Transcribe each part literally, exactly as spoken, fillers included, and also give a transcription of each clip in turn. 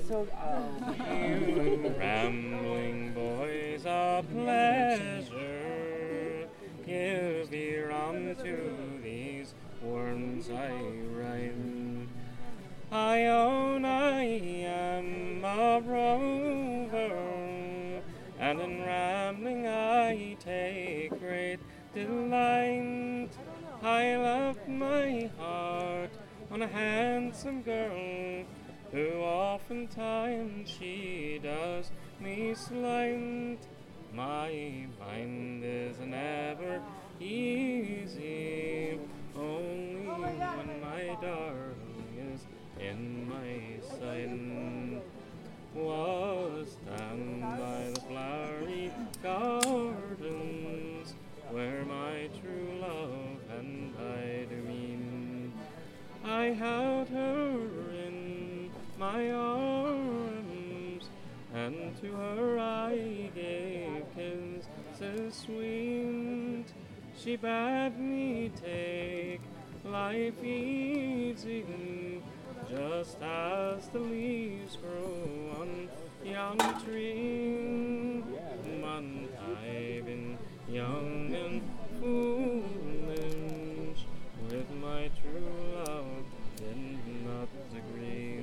so. Oh. You rambling boys of pleasure, give ear unto these words I rhyme. I own I am a rover, and in rambling I take great delight. I left my heart on a handsome girl, who oftentimes she does me slight. My mind is never easy, only when my darling is in my sight. Was down by the flowery gardens, where my true love and I do mean. I held her in my arms, and to her I gave kisses sweet. She bade me take life easy, just as the leaves grow on young tree. Man, I've been young and foolish, with my true love did not agree.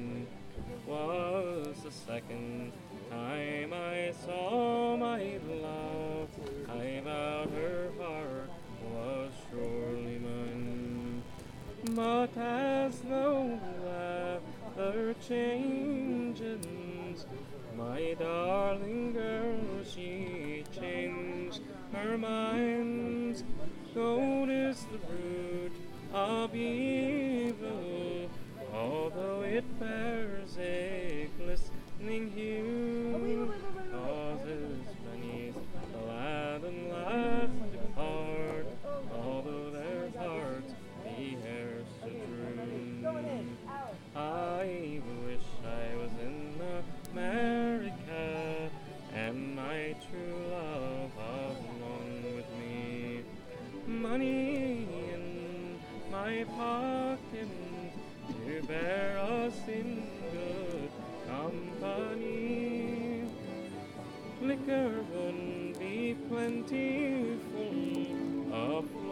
Was the second time I saw my love, I vowed her heart was surely mine. But as the weather changes, my darling girl, she changed her mind. Gold is the root of evil, although it bears a glistening hue, causes many the lad and laugh depart, although their hearts be e'er so true. I wish I was in America, and my true love along with me. Money in my pocket to bear us in good company. Liquor wouldn't be plentiful of